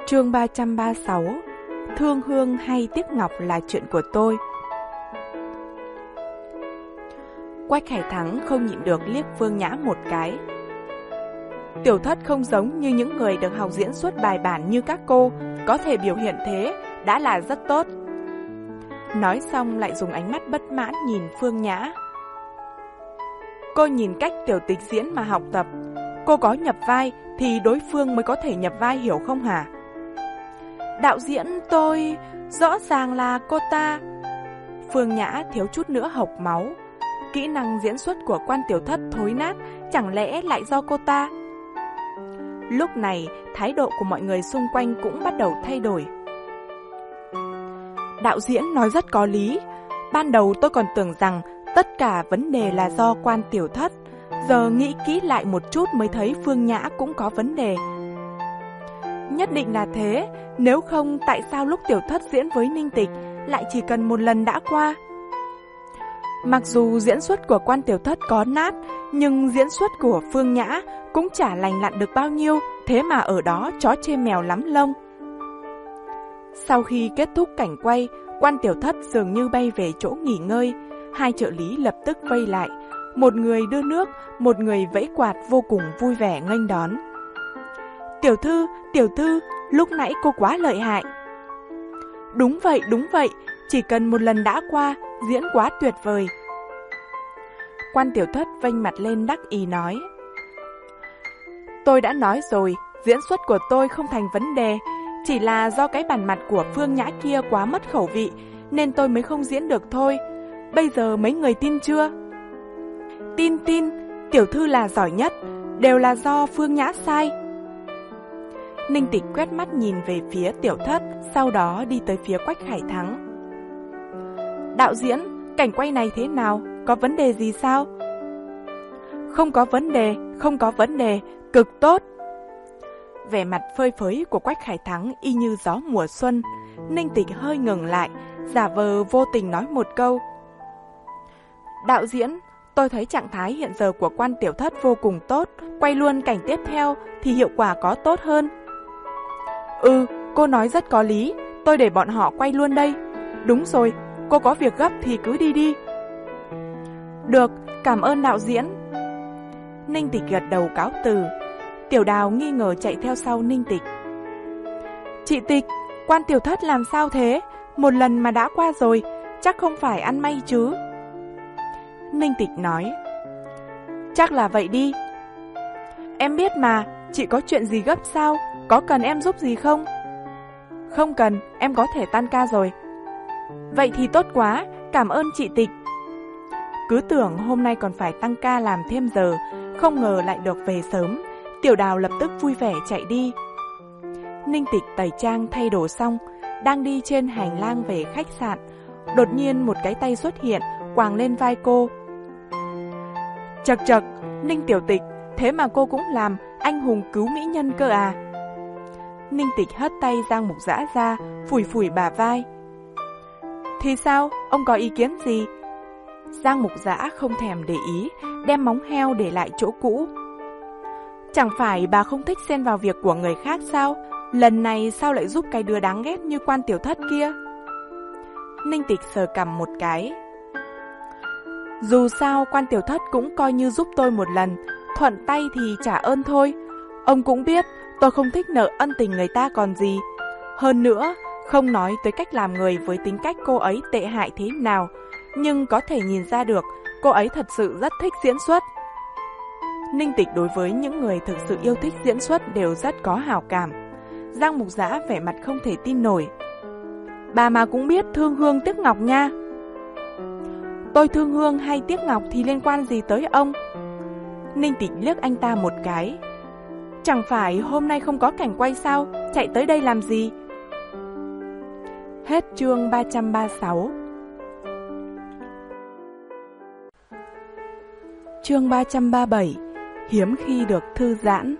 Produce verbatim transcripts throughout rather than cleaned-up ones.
Chương ba trăm ba mươi sáu. Thương hương hay tiếc ngọc là chuyện của tôi. Quách Khải Thắng không nhịn được liếc Phương Nhã một cái. Tiểu Thất không giống như những người được học diễn xuất bài bản như các cô, có thể biểu hiện thế đã là rất tốt. Nói xong lại dùng ánh mắt bất mãn nhìn Phương Nhã. Cô nhìn cách Tiểu Tịch diễn mà học tập. Cô có nhập vai thì đối phương mới có thể nhập vai, hiểu không hả? Đạo diễn tôi... Rõ ràng là cô ta... Phương Nhã thiếu chút nữa hộc máu. Kỹ năng diễn xuất của Quan Tiểu Thất thối nát, chẳng lẽ lại do cô ta? Lúc này, thái độ của mọi người xung quanh cũng bắt đầu thay đổi. Đạo diễn nói rất có lý. Ban đầu tôi còn tưởng rằng tất cả vấn đề là do Quan Tiểu Thất. Giờ nghĩ kỹ lại một chút mới thấy Phương Nhã cũng có vấn đề. Nhất định là thế, nếu không tại sao lúc Tiểu Thất diễn với Ninh Tịch lại chỉ cần một lần đã qua? Mặc dù diễn xuất của Quan Tiểu Thất có nát, nhưng diễn xuất của Phương Nhã cũng chả lành lặn được bao nhiêu, thế mà ở đó chó chê mèo lắm lông. Sau khi kết thúc cảnh quay, Quan Tiểu Thất dường như bay về chỗ nghỉ ngơi, hai trợ lý lập tức vây lại, một người đưa nước, một người vẫy quạt vô cùng vui vẻ nghênh đón. Tiểu thư, tiểu thư, lúc nãy cô quá lợi hại. Đúng vậy, đúng vậy, chỉ cần một lần đã qua, diễn quá tuyệt vời. Quan Tiểu Thất vênh mặt lên đắc ý nói. Tôi đã nói rồi, diễn xuất của tôi không thành vấn đề, chỉ là do cái bản mặt của Phương Nhã kia quá mất khẩu vị, nên tôi mới không diễn được thôi. Bây giờ mấy người tin chưa? Tin tin, tiểu thư là giỏi nhất, đều là do Phương Nhã sai. Ninh Tịch quét mắt nhìn về phía Tiểu Thất, sau đó đi tới phía Quách Khải Thắng. Đạo diễn, cảnh quay này thế nào? Có vấn đề gì sao? Không có vấn đề, không có vấn đề, cực tốt. Vẻ mặt phơi phới của Quách Khải Thắng y như gió mùa xuân. Ninh Tịch hơi ngừng lại, giả vờ vô tình nói một câu. Đạo diễn, tôi thấy trạng thái hiện giờ của Quan Tiểu Thất vô cùng tốt, quay luôn cảnh tiếp theo thì hiệu quả có tốt hơn. Ừ, cô nói rất có lý, tôi để bọn họ quay luôn đây. Đúng rồi, cô có việc gấp thì cứ đi đi. Được, cảm ơn đạo diễn. Ninh Tịch gật đầu cáo từ. Tiểu Đào nghi ngờ chạy theo sau Ninh Tịch. Chị Tịch, Quan Tiểu Thất làm sao thế? Một lần mà đã qua rồi, chắc không phải ăn may chứ? Ninh Tịch nói. Chắc là vậy đi. Em biết mà, chị có chuyện gì gấp sao? Có cần em giúp gì không? Không cần, em có thể tan ca rồi. Vậy thì tốt quá, cảm ơn chị Tịch. Cứ tưởng hôm nay còn phải tăng ca làm thêm giờ, không ngờ lại được về sớm. Tiểu Đào lập tức vui vẻ chạy đi. Ninh Tịch tẩy trang thay đồ xong, đang đi trên hành lang về khách sạn. Đột nhiên một cái tay xuất hiện, quàng lên vai cô. Chật chật, Ninh Tiểu Tịch, thế mà cô cũng làm anh hùng cứu mỹ nhân cơ à? Ninh Tịch hất tay Giang Mục Dã ra, phủi phủi bả vai. Thì sao, ông có ý kiến gì? Giang Mục Dã không thèm để ý, đem móng heo để lại chỗ cũ. Chẳng phải bà không thích xen vào việc của người khác sao? Lần này sao lại giúp cái đứa đáng ghét như Quan Tiểu Thất kia? Ninh Tịch sờ cằm một cái. Dù sao Quan Tiểu Thất cũng coi như giúp tôi một lần, thuận tay thì trả ơn thôi. Ông cũng biết tôi không thích nợ ân tình người ta còn gì. Hơn nữa, không nói tới cách làm người với tính cách cô ấy tệ hại thế nào, nhưng có thể nhìn ra được cô ấy thật sự rất thích diễn xuất. Ninh Tịch đối với những người thực sự yêu thích diễn xuất đều rất có hảo cảm. Giang Mục Dã vẻ mặt không thể tin nổi. Bà mà cũng biết thương hương tiếc ngọc nha. Tôi thương hương hay tiếc ngọc thì liên quan gì tới ông? Ninh Tịch liếc anh ta một cái. Chẳng phải hôm nay không có cảnh quay sao? Chạy tới đây làm gì? Hết chương ba trăm ba mươi sáu. Chương ba trăm ba mươi bảy. Hiếm khi được thư giãn.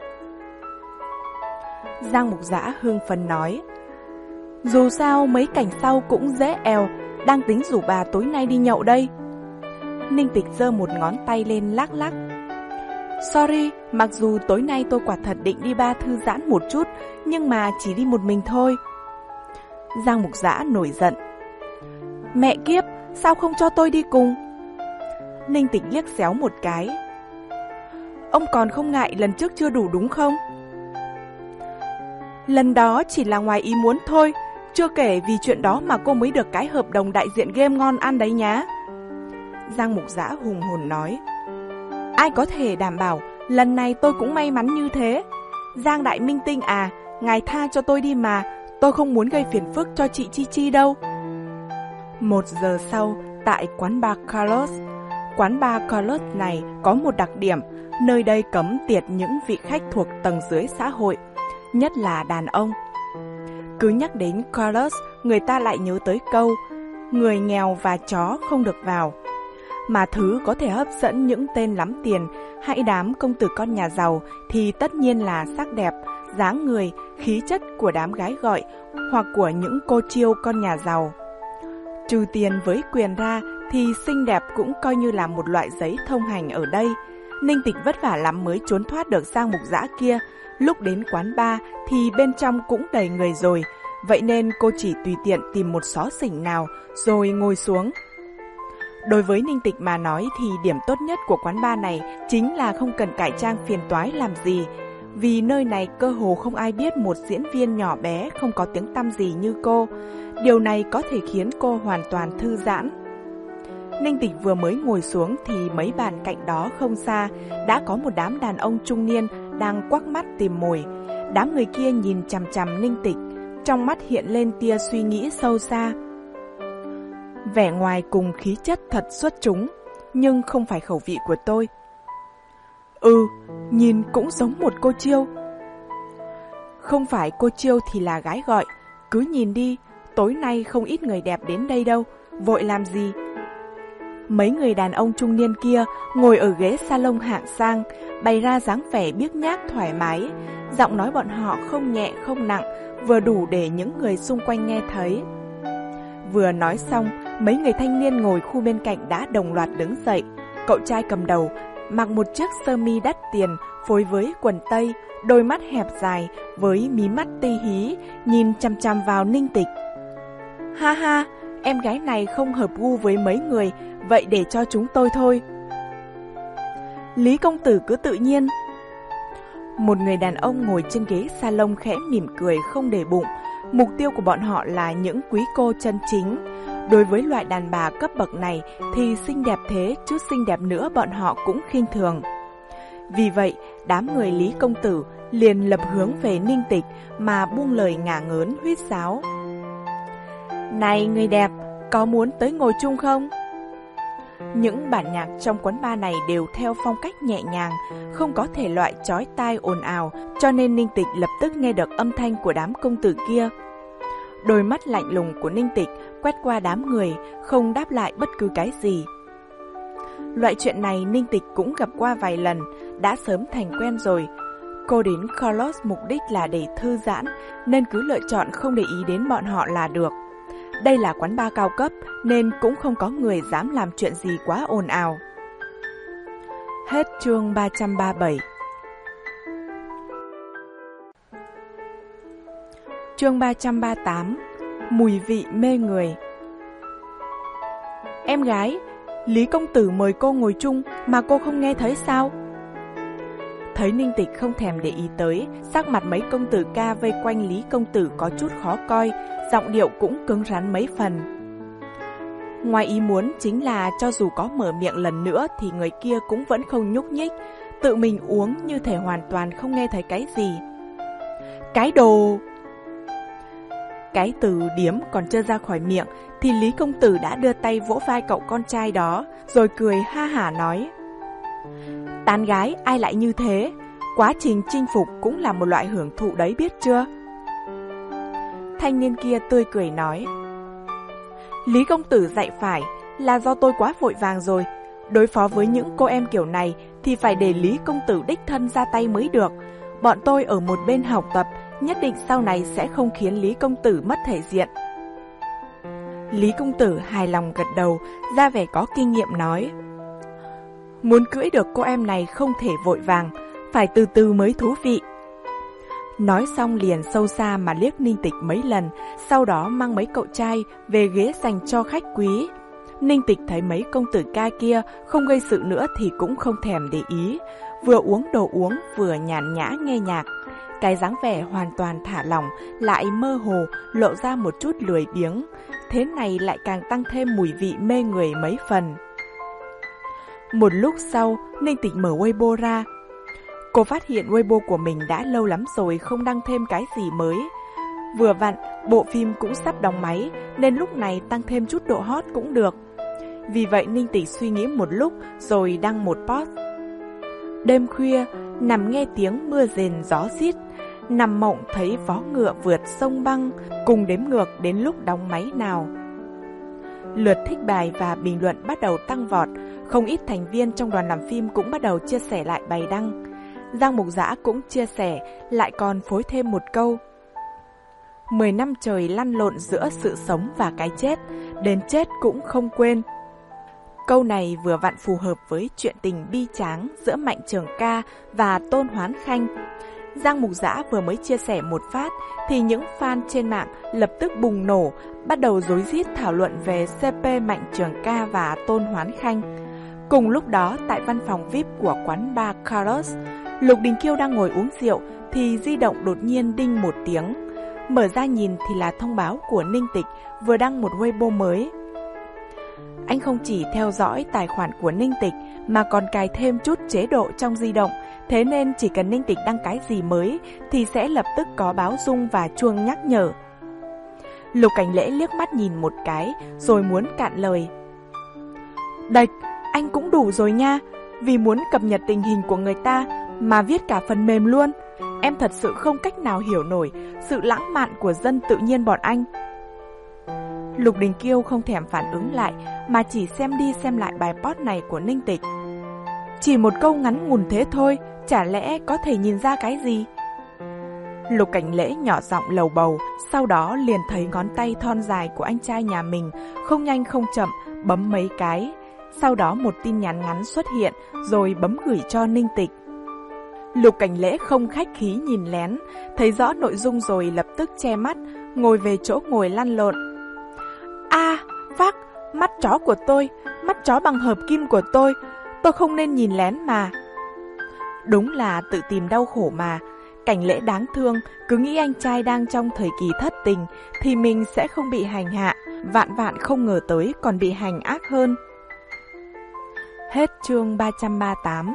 Giang Mục Dã hưng phấn nói. Dù sao mấy cảnh sau cũng dễ èo, đang tính rủ bà tối nay đi nhậu đây. Ninh Tịch giơ một ngón tay lên lắc lắc. Sorry, mặc dù tối nay tôi quả thật định đi bar thư giãn một chút, nhưng mà chỉ đi một mình thôi. Giang Mục Dã nổi giận. Mẹ kiếp, sao không cho tôi đi cùng? Ninh Tịch liếc xéo một cái. Ông còn không ngại lần trước chưa đủ đúng không? Lần đó chỉ là ngoài ý muốn thôi, chưa kể vì chuyện đó mà cô mới được cái hợp đồng đại diện game ngon ăn đấy nhá. Giang Mục Dã hùng hồn nói. Ai có thể đảm bảo lần này tôi cũng may mắn như thế. Giang Đại Minh Tinh à, ngài tha cho tôi đi mà, tôi không muốn gây phiền phức cho chị Chi Chi đâu. Một giờ sau, tại quán bar Carlos. Quán bar Carlos này có một đặc điểm, nơi đây cấm tiệt những vị khách thuộc tầng dưới xã hội, nhất là đàn ông. Cứ nhắc đến Carlos, người ta lại nhớ tới câu, người nghèo và chó không được vào. Mà thứ có thể hấp dẫn những tên lắm tiền hay đám công tử con nhà giàu thì tất nhiên là sắc đẹp, dáng người, khí chất của đám gái gọi hoặc của những cô chiêu con nhà giàu. Trừ tiền với quyền ra thì xinh đẹp cũng coi như là một loại giấy thông hành ở đây. Ninh Tịch vất vả lắm mới trốn thoát được Giang Mục Dã kia. Lúc đến quán bar thì bên trong cũng đầy người rồi, vậy nên cô chỉ tùy tiện tìm một xó xỉnh nào rồi ngồi xuống. Đối với Ninh Tịch mà nói thì điểm tốt nhất của quán bar này chính là không cần cải trang phiền toái làm gì, vì nơi này cơ hồ không ai biết một diễn viên nhỏ bé không có tiếng tăm gì như cô. Điều này có thể khiến cô hoàn toàn thư giãn. Ninh Tịch vừa mới ngồi xuống thì mấy bàn cạnh đó không xa đã có một đám đàn ông trung niên đang quắc mắt tìm mồi. Đám người kia nhìn chằm chằm Ninh Tịch, trong mắt hiện lên tia suy nghĩ sâu xa. Vẻ ngoài cùng khí chất thật xuất chúng, nhưng không phải khẩu vị của tôi. Ừ, nhìn cũng giống một cô chiêu. Không phải cô chiêu thì là gái gọi, cứ nhìn đi, tối nay không ít người đẹp đến đây đâu, vội làm gì? Mấy người đàn ông trung niên kia ngồi ở ghế salon hạng sang, bày ra dáng vẻ biếc nhác thoải mái, giọng nói bọn họ không nhẹ không nặng, vừa đủ để những người xung quanh nghe thấy. Vừa nói xong, mấy người thanh niên ngồi khu bên cạnh đã đồng loạt đứng dậy. Cậu trai cầm đầu mặc một chiếc sơ mi đắt tiền phối với quần tây, đôi mắt hẹp dài với mí mắt ti hí, nhìn chằm chằm vào Ninh Tịch. Ha ha, em gái này không hợp gu với mấy người, vậy để cho chúng tôi thôi. Lý công tử cứ tự nhiên. Một người đàn ông ngồi trên ghế salon khẽ mỉm cười không để bụng. Mục tiêu của bọn họ là những quý cô chân chính. Đối với loại đàn bà cấp bậc này thì xinh đẹp thế chứ xinh đẹp nữa bọn họ cũng khinh thường. Vì vậy, đám người Lý công tử liền lập hướng về Ninh Tịch mà buông lời ngả ngớn huýt sáo. Này người đẹp, có muốn tới ngồi chung không? Những bản nhạc trong quán bar này đều theo phong cách nhẹ nhàng, không có thể loại chói tai ồn ào, cho nên Ninh Tịch lập tức nghe được âm thanh của đám công tử kia. Đôi mắt lạnh lùng của Ninh Tịch quét qua đám người, không đáp lại bất cứ cái gì. Loại chuyện này Ninh Tịch cũng gặp qua vài lần, đã sớm thành quen rồi. Cô đến Carlos mục đích là để thư giãn, nên cứ lựa chọn không để ý đến bọn họ là được. Đây là quán bar cao cấp nên cũng không có người dám làm chuyện gì quá ồn ào. Hết chương ba trăm ba mươi bảy. Chương ba trăm ba mươi tám. Mùi vị mê người. Em gái, Lý công tử mời cô ngồi chung mà cô không nghe thấy sao? Thấy Ninh Tịch không thèm để ý tới, sắc mặt mấy công tử ca vây quanh Lý công tử có chút khó coi, giọng điệu cũng cứng rắn mấy phần. Ngoài ý muốn chính là cho dù có mở miệng lần nữa thì người kia cũng vẫn không nhúc nhích, tự mình uống như thể hoàn toàn không nghe thấy cái gì. Cái đồ... Cái từ điếm còn chưa ra khỏi miệng thì Lý công tử đã đưa tay vỗ vai cậu con trai đó, rồi cười ha hả nói: Tán gái ai lại như thế? Quá trình chinh phục cũng là một loại hưởng thụ đấy biết chưa? Thanh niên kia tươi cười nói: Lý công tử dạy phải, là do tôi quá vội vàng rồi. Đối phó với những cô em kiểu này thì phải để Lý công tử đích thân ra tay mới được. Bọn tôi ở một bên học tập, nhất định sau này sẽ không khiến Lý công tử mất thể diện. Lý công tử hài lòng gật đầu, ra vẻ có kinh nghiệm nói: Muốn cưỡi được cô em này không thể vội vàng, phải từ từ mới thú vị. Nói xong liền sâu xa mà liếc Ninh Tịch mấy lần, sau đó mang mấy cậu trai về ghế dành cho khách quý. Ninh Tịch thấy mấy công tử ca kia không gây sự nữa thì cũng không thèm để ý, vừa uống đồ uống vừa nhàn nhã nghe nhạc. Cái dáng vẻ hoàn toàn thả lỏng lại mơ hồ, lộ ra một chút lười biếng, thế này lại càng tăng thêm mùi vị mê người mấy phần. Một lúc sau, Ninh Tịch mở Weibo ra. Cô phát hiện Weibo của mình đã lâu lắm rồi không đăng thêm cái gì mới. Vừa vặn, bộ phim cũng sắp đóng máy, nên lúc này tăng thêm chút độ hot cũng được. Vì vậy Ninh Tịch suy nghĩ một lúc rồi đăng một post. Đêm khuya, nằm nghe tiếng mưa rền gió rít, nằm mộng thấy vó ngựa vượt sông băng, cùng đếm ngược đến lúc đóng máy nào. Lượt thích bài và bình luận bắt đầu tăng vọt, không ít thành viên trong đoàn làm phim cũng bắt đầu chia sẻ lại bài đăng. Giang Mục Dã cũng chia sẻ, lại còn phối thêm một câu. Mười năm trời lăn lộn giữa sự sống và cái chết, đến chết cũng không quên. Câu này vừa vặn phù hợp với chuyện tình bi tráng giữa Mạnh Trường Ca và Tôn Hoán Khanh. Giang Mục Dã vừa mới chia sẻ một phát thì những fan trên mạng lập tức bùng nổ, bắt đầu rối rít thảo luận về xê pê Mạnh Trường Ca và Tôn Hoán Khanh. Cùng lúc đó, tại văn phòng vi ai pi của quán bar Carlos, Lục Đình Kiêu đang ngồi uống rượu thì di động đột nhiên đinh một tiếng. Mở ra nhìn thì là thông báo của Ninh Tịch vừa đăng một Weibo mới. Anh không chỉ theo dõi tài khoản của Ninh Tịch mà còn cài thêm chút chế độ trong di động, thế nên chỉ cần Ninh Tịch đăng cái gì mới thì sẽ lập tức có báo rung và chuông nhắc nhở. Lục Cảnh Lễ liếc mắt nhìn một cái rồi muốn cạn lời. Đạch, anh cũng đủ rồi nha, vì muốn cập nhật tình hình của người ta mà viết cả phần mềm luôn. Em thật sự không cách nào hiểu nổi sự lãng mạn của dân tự nhiên bọn anh. Lục Đình Kiêu không thèm phản ứng lại mà chỉ xem đi xem lại bài post này của Ninh Tịch. Chỉ một câu ngắn ngủn thế thôi, chả lẽ có thể nhìn ra cái gì? Lục Cảnh Lễ nhỏ giọng lầu bầu, sau đó liền thấy ngón tay thon dài của anh trai nhà mình không nhanh không chậm bấm mấy cái. Sau đó một tin nhắn ngắn xuất hiện rồi bấm gửi cho Ninh Tịch. Lục Cảnh Lễ không khách khí nhìn lén, thấy rõ nội dung rồi lập tức che mắt, ngồi về chỗ ngồi lăn lộn. A, à, phác, mắt chó của tôi, mắt chó bằng hợp kim của tôi, tôi không nên nhìn lén mà. Đúng là tự tìm đau khổ mà. Cảnh Lễ đáng thương, cứ nghĩ anh trai đang trong thời kỳ thất tình thì mình sẽ không bị hành hạ, vạn vạn không ngờ tới còn bị hành ác hơn. Hết chương ba trăm ba mươi tám.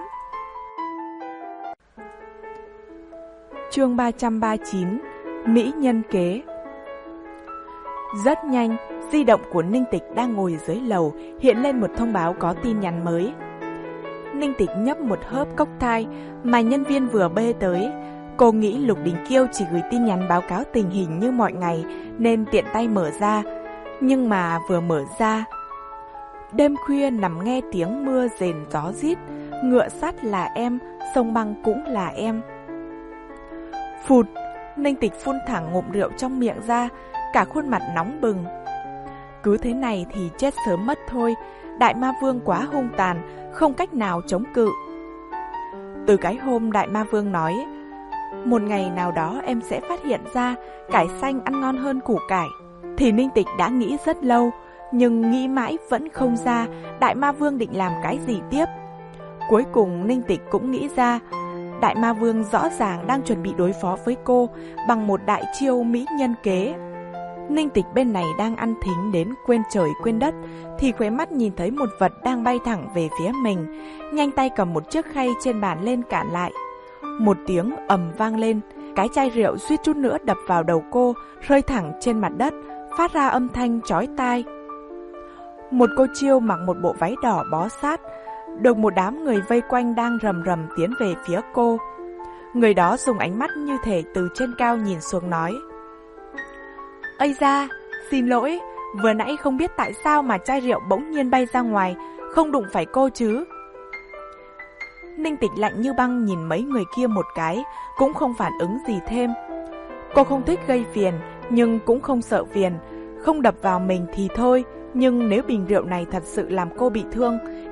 Chương ba trăm ba mươi chín. Mỹ nhân kế. Rất nhanh, di động của Ninh Tịch đang ngồi dưới lầu hiện lên một thông báo có tin nhắn mới. Ninh Tịch nhấp một hớp cốc thai mà nhân viên vừa bê tới. Cô nghĩ Lục Đình Kiêu chỉ gửi tin nhắn báo cáo tình hình như mọi ngày nên tiện tay mở ra. Nhưng mà vừa mở ra, đêm khuya nằm nghe tiếng mưa rền gió rít, ngựa sắt là em, sông băng cũng là em. Phụt, Ninh Tịch phun thẳng ngụm rượu trong miệng ra, cả khuôn mặt nóng bừng. Cứ thế này thì chết sớm mất thôi, Đại Ma Vương quá hung tàn, không cách nào chống cự. Từ cái hôm Đại Ma Vương nói, một ngày nào đó em sẽ phát hiện ra cải xanh ăn ngon hơn củ cải, thì Ninh Tịch đã nghĩ rất lâu, nhưng nghĩ mãi vẫn không ra Đại Ma Vương định làm cái gì tiếp. Cuối cùng Ninh Tịch cũng nghĩ ra, Đại Ma Vương rõ ràng đang chuẩn bị đối phó với cô bằng một đại chiêu mỹ nhân kế. Ninh Tịch bên này đang ăn thính đến quên trời quên đất, thì khóe mắt nhìn thấy một vật đang bay thẳng về phía mình, nhanh tay cầm một chiếc khay trên bàn lên cản lại. Một tiếng ầm vang lên, cái chai rượu suýt chút nữa đập vào đầu cô, rơi thẳng trên mặt đất, phát ra âm thanh chói tai. Một cô chiêu mặc một bộ váy đỏ bó sát, được một đám người vây quanh đang rầm rầm tiến về phía cô. Người đó dùng ánh mắt như thể từ trên cao nhìn xuống nói: Ây da, xin lỗi, vừa nãy không biết tại sao mà chai rượu bỗng nhiên bay ra ngoài, không đụng phải cô chứ. Ninh Tịch lạnh như băng nhìn mấy người kia một cái, cũng không phản ứng gì thêm. Cô không thích gây phiền, nhưng cũng không sợ phiền. Không đập vào mình thì thôi, nhưng nếu bình rượu này thật sự làm cô bị thương,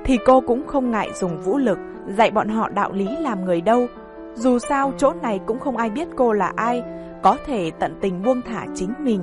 thì cô cũng không ngại dùng vũ lực dạy bọn họ đạo lý làm người đâu. Dù sao chỗ này cũng không ai biết cô là ai, có thể tận tình buông thả chính mình.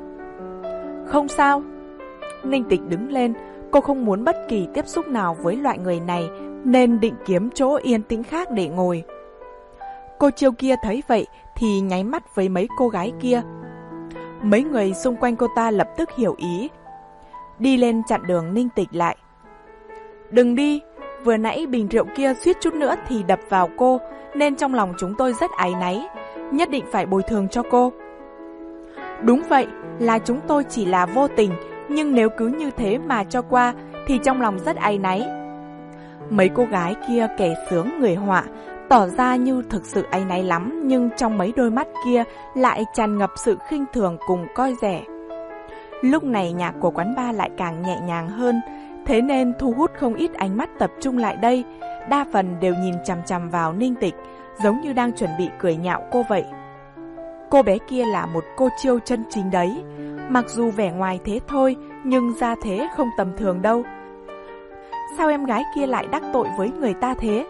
Không sao. Ninh Tịch đứng lên, cô không muốn bất kỳ tiếp xúc nào với loại người này, nên định kiếm chỗ yên tĩnh khác để ngồi. Cô Chiêu kia thấy vậy thì nháy mắt với mấy cô gái kia. Mấy người xung quanh cô ta lập tức hiểu ý, đi lên chặn đường Ninh Tịch lại. Đừng đi, vừa nãy bình rượu kia suýt chút nữa thì đập vào cô, nên trong lòng chúng tôi rất áy náy, nhất định phải bồi thường cho cô. Đúng vậy, là chúng tôi chỉ là vô tình, nhưng nếu cứ như thế mà cho qua thì trong lòng rất áy náy. Mấy cô gái kia kẻ sướng người họa, tỏ ra như thực sự áy náy lắm, nhưng trong mấy đôi mắt kia lại tràn ngập sự khinh thường cùng coi rẻ. Lúc này nhạc của quán bar lại càng nhẹ nhàng hơn, thế nên thu hút không ít ánh mắt tập trung lại đây, đa phần đều nhìn chằm chằm vào Ninh Tịch, giống như đang chuẩn bị cười nhạo cô vậy. Cô bé kia là một cô Chiêu chân chính đấy, mặc dù vẻ ngoài thế thôi, nhưng ra thế không tầm thường đâu. Sao em gái kia lại đắc tội với người ta thế?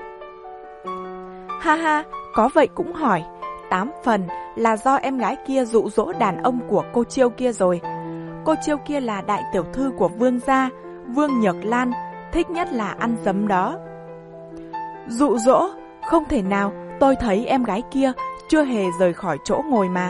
Ha ha, có vậy cũng hỏi, tám phần là do em gái kia dụ dỗ đàn ông của cô Chiêu kia rồi. Cô Chiêu kia là đại tiểu thư của Vương gia, Vương Nhược Lan, thích nhất là ăn dấm đó. Dụ dỗ? Không thể nào, tôi thấy em gái kia chưa hề rời khỏi chỗ ngồi mà.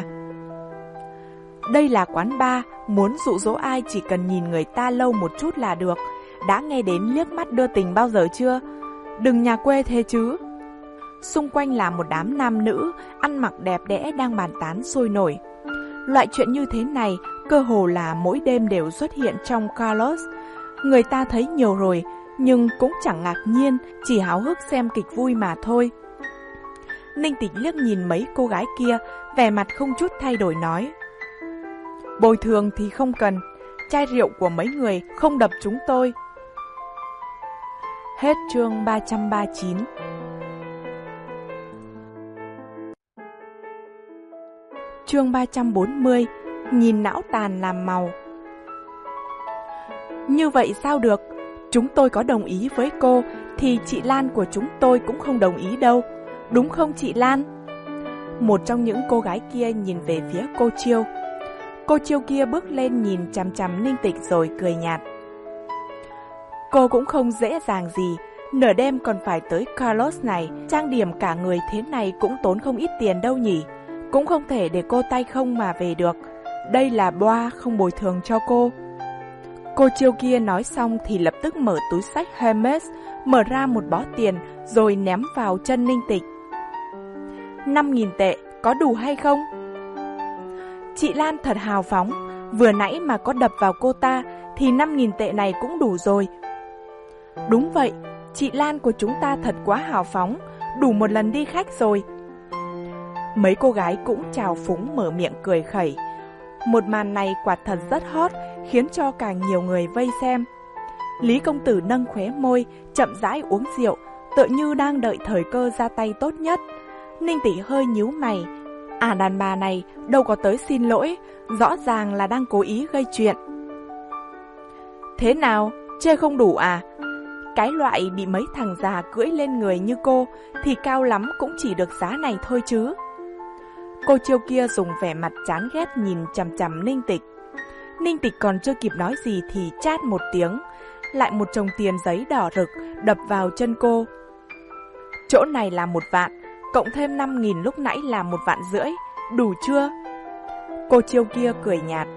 Đây là quán bar, muốn dụ dỗ ai chỉ cần nhìn người ta lâu một chút là được. Đã nghe đến liếc mắt đưa tình bao giờ chưa? Đừng nhà quê thế chứ. Xung quanh là một đám nam nữ, ăn mặc đẹp đẽ đang bàn tán sôi nổi. Loại chuyện như thế này, cơ hồ là mỗi đêm đều xuất hiện trong Carlos. Người ta thấy nhiều rồi, nhưng cũng chẳng ngạc nhiên, chỉ háo hức xem kịch vui mà thôi. Ninh Tịch liếc nhìn mấy cô gái kia, vẻ mặt không chút thay đổi nói. Bồi thường thì không cần, chai rượu của mấy người không đập chúng tôi. Hết chương ba trăm ba mươi chín. Chương ba trăm bốn mươi, nhìn não tàn làm màu. Như vậy sao được? Chúng tôi có đồng ý với cô, thì chị Lan của chúng tôi cũng không đồng ý đâu. Đúng không chị Lan? Một trong những cô gái kia nhìn về phía cô Chiêu. Cô Chiêu kia bước lên nhìn chằm chằm Ninh Tịch rồi cười nhạt. Cô cũng không dễ dàng gì, nửa đêm còn phải tới Carlos này, trang điểm cả người thế này cũng tốn không ít tiền đâu nhỉ. Cũng không thể để cô tay không mà về được. Đây là boa không bồi thường cho cô. Cô Chiêu kia nói xong thì lập tức mở túi xách Hermes, mở ra một bó tiền rồi ném vào chân Ninh Tịch. Năm nghìn tệ, có đủ hay không? Chị Lan thật hào phóng, vừa nãy mà có đập vào cô ta thì năm nghìn tệ này cũng đủ rồi. Đúng vậy, chị Lan của chúng ta thật quá hào phóng, đủ một lần đi khách rồi. Mấy cô gái cũng trào phúng mở miệng cười khẩy. Một màn này quả thật rất hot, khiến cho càng nhiều người vây xem. Lý công tử nâng khóe môi, chậm rãi uống rượu, tựa như đang đợi thời cơ ra tay tốt nhất. Ninh Tỷ hơi nhíu mày. À, đàn bà này đâu có tới xin lỗi, rõ ràng là đang cố ý gây chuyện. Thế nào, chê không đủ à? Cái loại bị mấy thằng già cưỡi lên người như cô thì cao lắm cũng chỉ được giá này thôi chứ. Cô Chiêu kia dùng vẻ mặt chán ghét nhìn chằm chằm Ninh Tịch. Ninh Tịch còn chưa kịp nói gì thì chát một tiếng, lại một chồng tiền giấy đỏ rực đập vào chân cô. Chỗ này là một vạn, cộng thêm năm nghìn lúc nãy là một vạn rưỡi, đủ chưa? Cô Chiêu kia cười nhạt.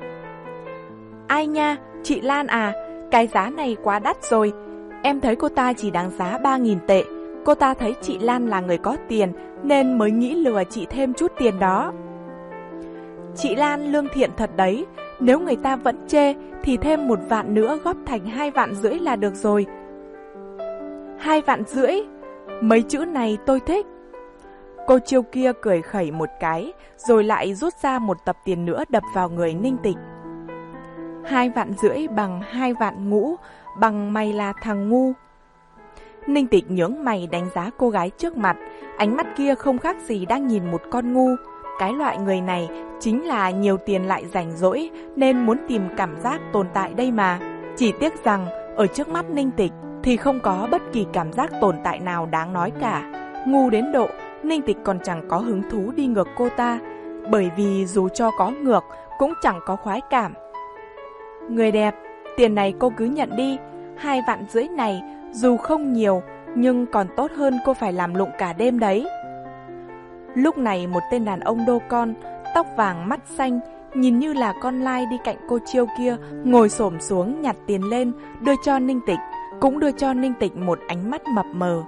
Ai nha, chị Lan à, cái giá này quá đắt rồi. Em thấy cô ta chỉ đáng giá ba nghìn tệ. Cô ta thấy chị Lan là người có tiền nên mới nghĩ lừa chị thêm chút tiền đó. Chị Lan lương thiện thật đấy, nếu người ta vẫn chê thì thêm một vạn nữa góp thành hai vạn rưỡi là được rồi. Hai vạn rưỡi? Mấy chữ này tôi thích. Cô Chiêu kia cười khẩy một cái, rồi lại rút ra một tập tiền nữa đập vào người Ninh Tịch. Hai vạn rưỡi bằng hai vạn ngũ, bằng mày là thằng ngu. Ninh Tịch nhướng mày đánh giá cô gái trước mặt, ánh mắt kia không khác gì đang nhìn một con ngu. Cái loại người này chính là nhiều tiền lại rảnh rỗi nên muốn tìm cảm giác tồn tại đây mà. Chỉ tiếc rằng ở trước mắt Ninh Tịch, thì không có bất kỳ cảm giác tồn tại nào đáng nói cả. Ngu đến độ Ninh Tịch còn chẳng có hứng thú đi ngược cô ta, bởi vì dù cho có ngược cũng chẳng có khoái cảm. Người đẹp, tiền này cô cứ nhận đi, hai vạn rưỡi này dù không nhiều nhưng còn tốt hơn cô phải làm lụng cả đêm đấy. Lúc này một tên đàn ông đô con, tóc vàng mắt xanh, nhìn như là con lai đi cạnh cô Chiêu kia, ngồi xổm xuống nhặt tiền lên, đưa cho Ninh Tịch, cũng đưa cho Ninh Tịch một ánh mắt mập mờ.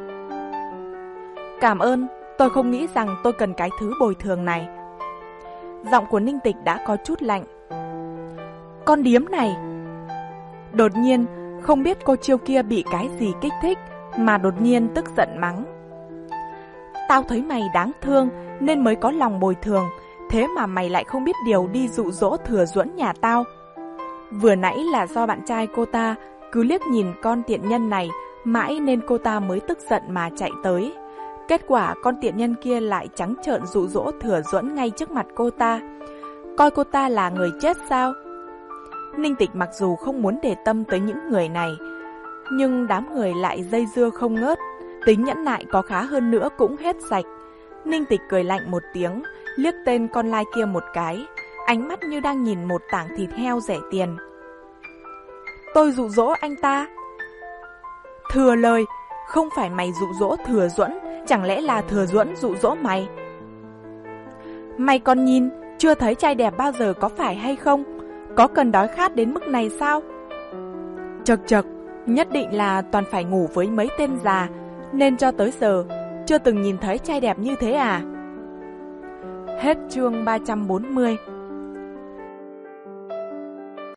Cảm ơn, tôi không nghĩ rằng tôi cần cái thứ bồi thường này. Giọng của Ninh Tịch đã có chút lạnh. Con điếm này. Đột nhiên, không biết cô Chiêu kia bị cái gì kích thích mà đột nhiên tức giận mắng. Tao thấy mày đáng thương nên mới có lòng bồi thường, thế mà mày lại không biết điều đi dụ dỗ Thừa Duẫn nhà tao. Vừa nãy là do bạn trai cô ta cứ liếc nhìn con tiện nhân này mãi nên cô ta mới tức giận mà chạy tới. Kết quả con tiện nhân kia lại trắng trợn dụ dỗ Thừa Duẫn ngay trước mặt cô ta. Coi cô ta là người chết sao? Ninh Tịch mặc dù không muốn để tâm tới những người này, nhưng đám người lại dây dưa không ngớt, tính nhẫn nại có khá hơn nữa cũng hết sạch. Ninh Tịch cười lạnh một tiếng, liếc tên con lai kia một cái, ánh mắt như đang nhìn một tảng thịt heo rẻ tiền. Tôi dụ dỗ anh ta? Thừa lời, không phải mày dụ dỗ Thừa Duẫn, chẳng lẽ là Thừa Duẫn dụ dỗ mày? Mày còn nhìn, chưa thấy trai đẹp bao giờ có phải hay không? Có cần đói khát đến mức này sao? Chật chật, nhất định là toàn phải ngủ với mấy tên già, nên cho tới giờ chưa từng nhìn thấy trai đẹp như thế à? Hết chương ba trăm bốn mươi.